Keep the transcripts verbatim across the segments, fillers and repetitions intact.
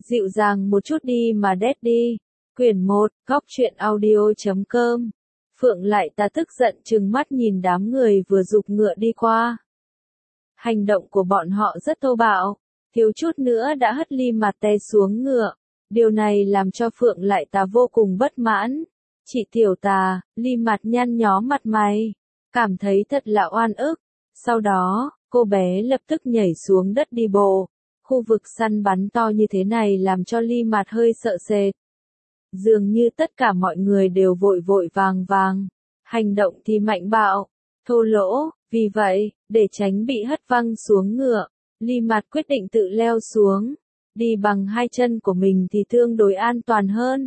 Dịu dàng một chút đi mà Daddy. Quyển một, góc truyện audio chấm com. Phượng lại ta tức giận trừng mắt nhìn đám người vừa giục ngựa đi qua. Hành động của bọn họ rất thô bạo, thiếu chút nữa đã hất Ly Mạt té xuống ngựa. Điều này làm cho Phượng lại ta vô cùng bất mãn. Chị tiểu tà, Ly Mạt nhăn nhó mặt mày, cảm thấy thật là oan ức. Sau đó, cô bé lập tức nhảy xuống đất đi bộ. Khu vực săn bắn to như thế này làm cho Ly Mạt hơi sợ sệt. Dường như tất cả mọi người đều vội vội vàng vàng, hành động thì mạnh bạo, thô lỗ, vì vậy, để tránh bị hất văng xuống ngựa, Ly Mạt quyết định tự leo xuống, đi bằng hai chân của mình thì tương đối an toàn hơn.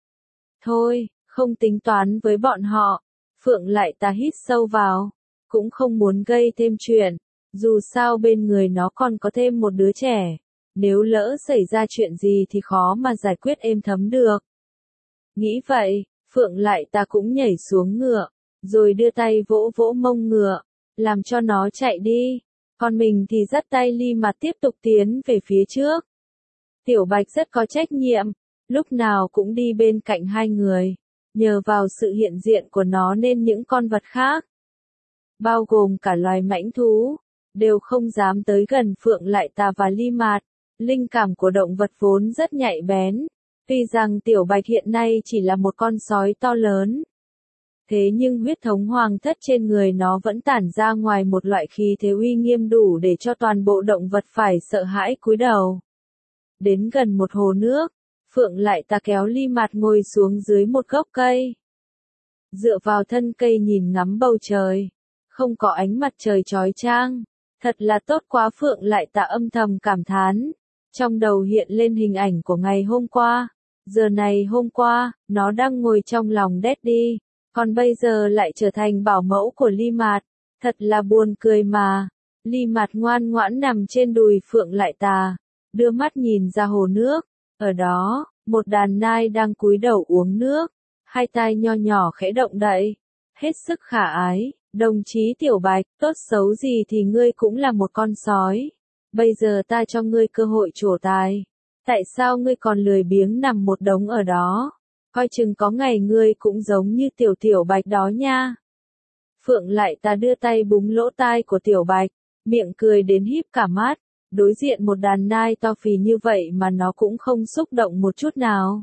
Thôi, không tính toán với bọn họ, Phượng lại ta hít sâu vào, cũng không muốn gây thêm chuyện, dù sao bên người nó còn có thêm một đứa trẻ, nếu lỡ xảy ra chuyện gì thì khó mà giải quyết êm thấm được. Nghĩ vậy, Phượng lại ta cũng nhảy xuống ngựa, rồi đưa tay vỗ vỗ mông ngựa, làm cho nó chạy đi, còn mình thì dắt tay Ly Mạt tiếp tục tiến về phía trước. Tiểu Bạch rất có trách nhiệm, lúc nào cũng đi bên cạnh hai người, nhờ vào sự hiện diện của nó nên những con vật khác, bao gồm cả loài mãnh thú, đều không dám tới gần Phượng lại ta và Ly Mạt. Linh cảm của động vật vốn rất nhạy bén. Tuy rằng Tiểu Bạch hiện nay chỉ là một con sói to lớn, thế nhưng huyết thống hoàng thất trên người nó vẫn tản ra ngoài một loại khí thế uy nghiêm đủ để cho toàn bộ động vật phải sợ hãi cúi đầu. Đến gần một hồ nước, Phượng lại ta kéo Ly Mạt ngồi xuống dưới một gốc cây. Dựa vào thân cây nhìn ngắm bầu trời, không có ánh mặt trời chói chang, thật là tốt quá. Phượng lại ta âm thầm cảm thán. Trong đầu hiện lên hình ảnh của ngày hôm qua. Giờ này hôm qua, nó đang ngồi trong lòng Daddy, còn bây giờ lại trở thành bảo mẫu của Ly Mạt. Thật là buồn cười mà. Ly Mạt ngoan ngoãn nằm trên đùi Phượng lại ta, đưa mắt nhìn ra hồ nước. Ở đó, một đàn nai đang cúi đầu uống nước, hai tai nho nhỏ khẽ động đậy, hết sức khả ái. Đồng chí Tiểu Bạch, tốt xấu gì thì ngươi cũng là một con sói. Bây giờ ta cho ngươi cơ hội trổ tài. Tại sao ngươi còn lười biếng nằm một đống ở đó? Coi chừng có ngày ngươi cũng giống như tiểu Tiểu Bạch đó nha. Phượng lại ta đưa tay búng lỗ tai của Tiểu Bạch, miệng cười đến híp cả mắt. Đối diện một đàn nai to phì như vậy mà nó cũng không xúc động một chút nào.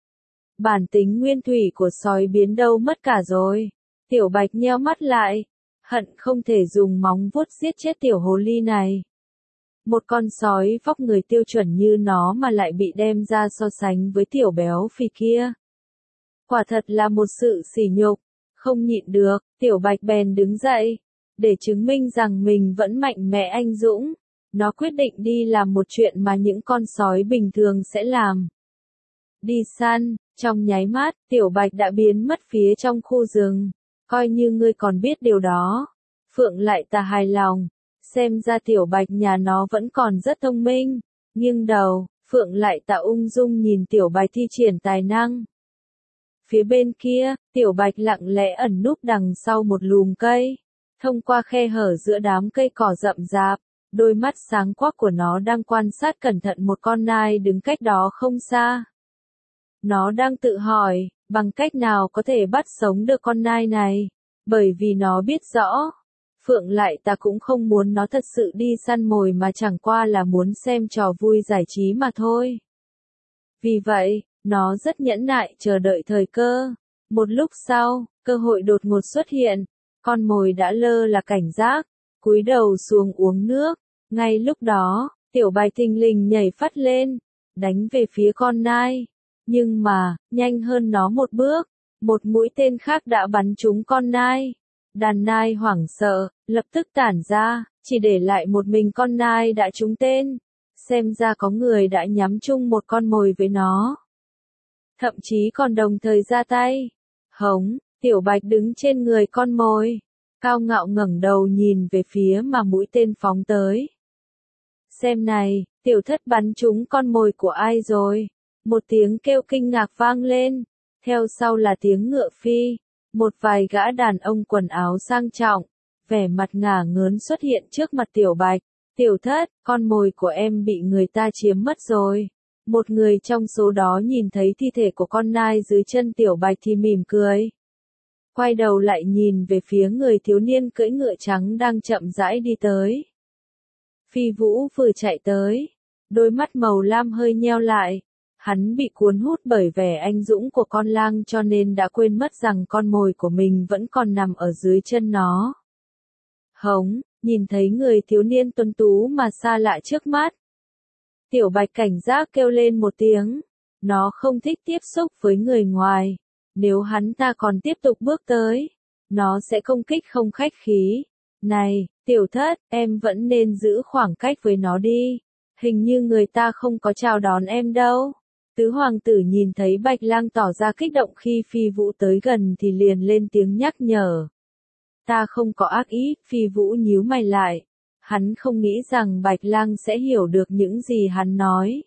Bản tính nguyên thủy của sói biến đâu mất cả rồi. Tiểu Bạch nheo mắt lại, hận không thể dùng móng vuốt giết chết tiểu hồ ly này. Một con sói vóc người tiêu chuẩn như nó mà lại bị đem ra so sánh với tiểu béo phì kia. Quả thật là một sự sỉ nhục, không nhịn được, Tiểu Bạch bèn đứng dậy. Để chứng minh rằng mình vẫn mạnh mẽ anh dũng, nó quyết định đi làm một chuyện mà những con sói bình thường sẽ làm. Đi săn, trong nháy mắt, Tiểu Bạch đã biến mất phía trong khu rừng. Coi như ngươi còn biết điều đó. Phượng lại ta hài lòng. Xem ra Tiểu Bạch nhà nó vẫn còn rất thông minh. Nghiêng đầu, Phượng lại ta ung dung nhìn Tiểu Bạch thi triển tài năng. Phía bên kia, Tiểu Bạch lặng lẽ ẩn núp đằng sau một lùm cây. Thông qua khe hở giữa đám cây cỏ rậm rạp, đôi mắt sáng quắc của nó đang quan sát cẩn thận một con nai đứng cách đó không xa. Nó đang tự hỏi, bằng cách nào có thể bắt sống được con nai này, bởi vì nó biết rõ. Phượng lại ta cũng không muốn nó thật sự đi săn mồi mà chẳng qua là muốn xem trò vui giải trí mà thôi. Vì vậy, nó rất nhẫn nại chờ đợi thời cơ. Một lúc sau, cơ hội đột ngột xuất hiện, con mồi đã lơ là cảnh giác, cúi đầu xuống uống nước. Ngay lúc đó, Tiểu Bạch thình lình nhảy phắt lên, đánh về phía con nai. Nhưng mà, nhanh hơn nó một bước, một mũi tên khác đã bắn trúng con nai. Đàn nai hoảng sợ, lập tức tản ra, chỉ để lại một mình con nai đã trúng tên. Xem ra có người đã nhắm chung một con mồi với nó. Thậm chí còn đồng thời ra tay. Hống, Tiểu Bạch đứng trên người con mồi, cao ngạo ngẩng đầu nhìn về phía mà mũi tên phóng tới. Xem này, Tiểu Thất bắn trúng con mồi của ai rồi? Một tiếng kêu kinh ngạc vang lên, theo sau là tiếng ngựa phi. Một vài gã đàn ông quần áo sang trọng, vẻ mặt ngả ngớn xuất hiện trước mặt Tiểu Bạch. Tiểu Thất, con mồi của em bị người ta chiếm mất rồi. Một người trong số đó nhìn thấy thi thể của con nai dưới chân Tiểu Bạch thì mỉm cười. Quay đầu lại nhìn về phía người thiếu niên cưỡi ngựa trắng đang chậm rãi đi tới. Phi Vũ vừa chạy tới, đôi mắt màu lam hơi nheo lại. Hắn bị cuốn hút bởi vẻ anh dũng của con lang cho nên đã quên mất rằng con mồi của mình vẫn còn nằm ở dưới chân nó. Hống, nhìn thấy người thiếu niên tuấn tú mà xa lạ trước mắt. Tiểu Bạch cảnh giác kêu lên một tiếng. Nó không thích tiếp xúc với người ngoài. Nếu hắn ta còn tiếp tục bước tới, nó sẽ công kích không khách khí. Này, tiểu thất, em vẫn nên giữ khoảng cách với nó đi. Hình như người ta không có chào đón em đâu. Tứ hoàng tử nhìn thấy Bạch Lang tỏ ra kích động khi Phi Vũ tới gần thì liền lên tiếng nhắc nhở. Ta không có ác ý, Phi Vũ nhíu mày lại. Hắn không nghĩ rằng Bạch Lang sẽ hiểu được những gì hắn nói.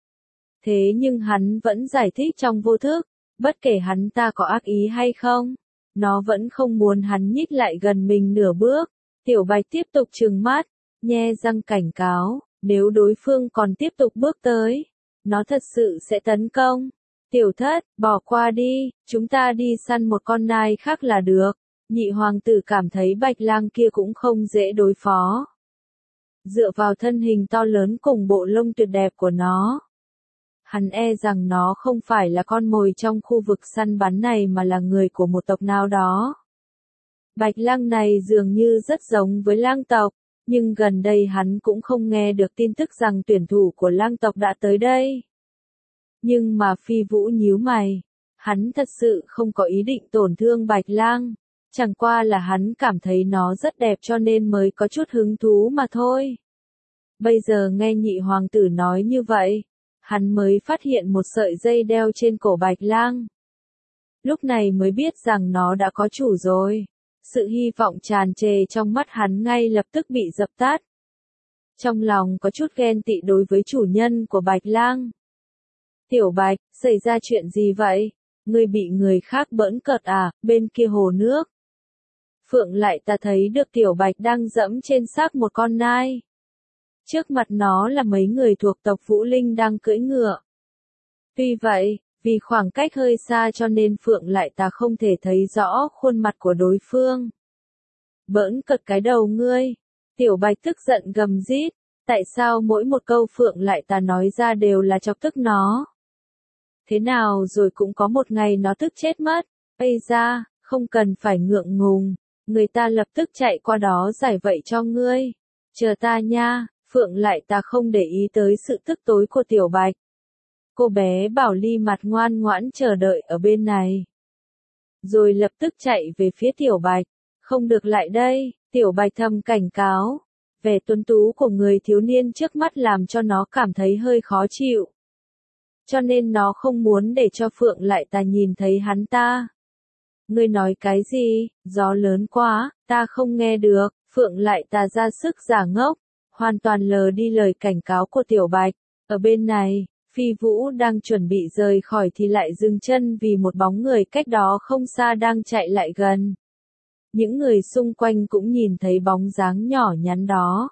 Thế nhưng hắn vẫn giải thích trong vô thức, bất kể hắn ta có ác ý hay không, nó vẫn không muốn hắn nhích lại gần mình nửa bước. Tiểu Bạch tiếp tục trừng mắt, nhe răng cảnh cáo, nếu đối phương còn tiếp tục bước tới, nó thật sự sẽ tấn công. Tiểu thất, bỏ qua đi, chúng ta đi săn một con nai khác là được. Nhị hoàng tử cảm thấy Bạch Lang kia cũng không dễ đối phó. Dựa vào thân hình to lớn cùng bộ lông tuyệt đẹp của nó, hắn e rằng nó không phải là con mồi trong khu vực săn bắn này mà là người của một tộc nào đó. Bạch Lang này dường như rất giống với lang tộc, nhưng gần đây hắn cũng không nghe được tin tức rằng tuyển thủ của lang tộc đã tới đây. Nhưng mà Phi Vũ nhíu mày, hắn thật sự không có ý định tổn thương Bạch Lang, chẳng qua là hắn cảm thấy nó rất đẹp cho nên mới có chút hứng thú mà thôi. Bây giờ nghe nhị hoàng tử nói như vậy, hắn mới phát hiện một sợi dây đeo trên cổ Bạch Lang. Lúc này mới biết rằng nó đã có chủ rồi. Sự hy vọng tràn trề trong mắt hắn ngay lập tức bị dập tắt. Trong lòng có chút ghen tị đối với chủ nhân của Bạch Lang. Tiểu Bạch, xảy ra chuyện gì vậy? Ngươi bị người khác bỡn cợt à, bên kia hồ nước. Phượng lại ta thấy được Tiểu Bạch đang dẫm trên xác một con nai. Trước mặt nó là mấy người thuộc tộc Vũ Linh đang cưỡi ngựa. Tuy vậy, vì khoảng cách hơi xa cho nên Phượng lại ta không thể thấy rõ khuôn mặt của đối phương. Bỡn cợt cái đầu ngươi. Tiểu Bạch tức giận gầm rít. Tại sao mỗi một câu Phượng lại ta nói ra đều là chọc tức nó? Thế nào rồi cũng có một ngày nó tức chết mất. Ây da, không cần phải ngượng ngùng. Người ta lập tức chạy qua đó giải vậy cho ngươi. Chờ ta nha. Phượng lại ta không để ý tới sự tức tối của Tiểu Bạch. Cô bé Bảo Ly mặt ngoan ngoãn chờ đợi ở bên này. Rồi lập tức chạy về phía Tiểu Bạch. Không được lại đây, Tiểu Bạch thầm cảnh cáo. Vẻ tuấn tú của người thiếu niên trước mắt làm cho nó cảm thấy hơi khó chịu. Cho nên nó không muốn để cho Phượng lại ta nhìn thấy hắn ta. Ngươi nói cái gì, gió lớn quá, ta không nghe được. Phượng lại ta ra sức giả ngốc, hoàn toàn lờ đi lời cảnh cáo của Tiểu Bạch. Ở bên này, Phi Vũ đang chuẩn bị rời khỏi thì lại dừng chân vì một bóng người cách đó không xa đang chạy lại gần. Những người xung quanh cũng nhìn thấy bóng dáng nhỏ nhắn đó.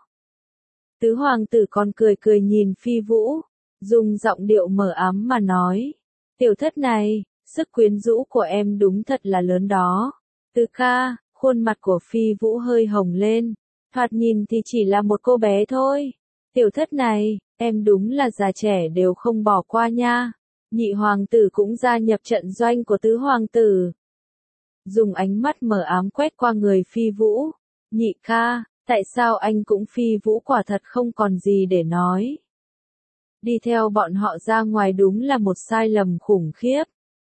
Tứ hoàng tử còn cười cười nhìn Phi Vũ, dùng giọng điệu mờ ám mà nói. Tiểu thất này, sức quyến rũ của em đúng thật là lớn đó. Tứ ca, khuôn mặt của Phi Vũ hơi hồng lên. Thoạt nhìn thì chỉ là một cô bé thôi. Tiểu thất này, em đúng là già trẻ đều không bỏ qua nha. Nhị hoàng tử cũng gia nhập trận doanh của tứ hoàng tử. Dùng ánh mắt mờ ám quét qua người Phi Vũ. Nhị ca, tại sao anh cũng Phi Vũ quả thật không còn gì để nói. Đi theo bọn họ ra ngoài đúng là một sai lầm khủng khiếp.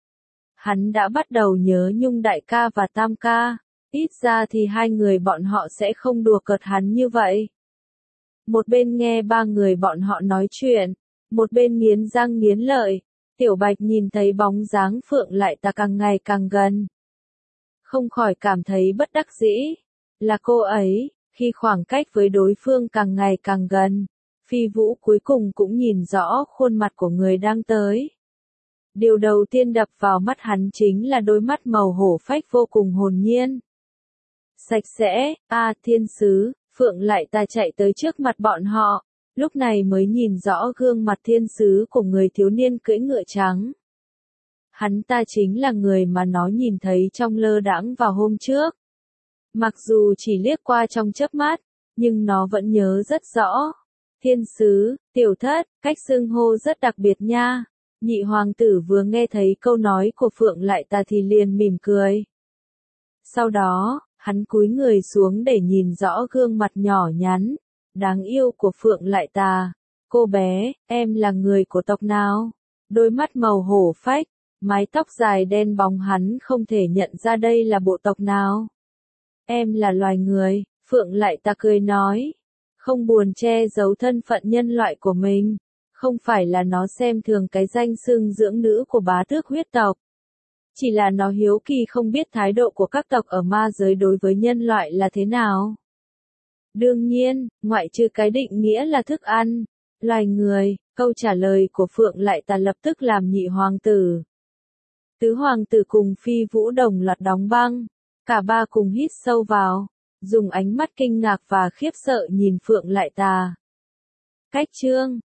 Hắn đã bắt đầu nhớ nhung đại ca và tam ca. Ít ra thì hai người bọn họ sẽ không đùa cợt hắn như vậy. Một bên nghe ba người bọn họ nói chuyện, một bên nghiến răng nghiến lợi. Tiểu Bạch nhìn thấy bóng dáng Phượng lại ta càng ngày càng gần. Không khỏi cảm thấy bất đắc dĩ. Là cô ấy, khi khoảng cách với đối phương càng ngày càng gần, Phi Vũ cuối cùng cũng nhìn rõ khuôn mặt của người đang tới. Điều đầu tiên đập vào mắt hắn chính là đôi mắt màu hổ phách vô cùng hồn nhiên. Sạch sẽ, a thiên sứ, Phượng lại ta chạy tới trước mặt bọn họ, lúc này mới nhìn rõ gương mặt thiên sứ của người thiếu niên cưỡi ngựa trắng. Hắn ta chính là người mà nó nhìn thấy trong lơ đãng vào hôm trước. Mặc dù chỉ liếc qua trong chớp mắt, nhưng nó vẫn nhớ rất rõ. Thiên sứ, tiểu thất, cách xưng hô rất đặc biệt nha. Nhị hoàng tử vừa nghe thấy câu nói của Phượng Lại Tà thì liền mỉm cười. Sau đó, hắn cúi người xuống để nhìn rõ gương mặt nhỏ nhắn, đáng yêu của Phượng Lại Tà. Cô bé, em là người của tộc nào? Đôi mắt màu hổ phách, mái tóc dài đen bóng hắn không thể nhận ra đây là bộ tộc nào. Em là loài người, Phượng Lại Tà cười nói. Không buồn che giấu thân phận nhân loại của mình. Không phải là nó xem thường cái danh xưng dưỡng nữ của bá tước huyết tộc. Chỉ là nó hiếu kỳ không biết thái độ của các tộc ở ma giới đối với nhân loại là thế nào. Đương nhiên, ngoại trừ cái định nghĩa là thức ăn, loài người, câu trả lời của Phượng Lại Tà lập tức làm nhị hoàng tử. Tứ hoàng tử cùng Phi Vũ đồng loạt đóng băng, cả ba cùng hít sâu vào, dùng ánh mắt kinh ngạc và khiếp sợ nhìn Phượng Lại Tà. Cách chương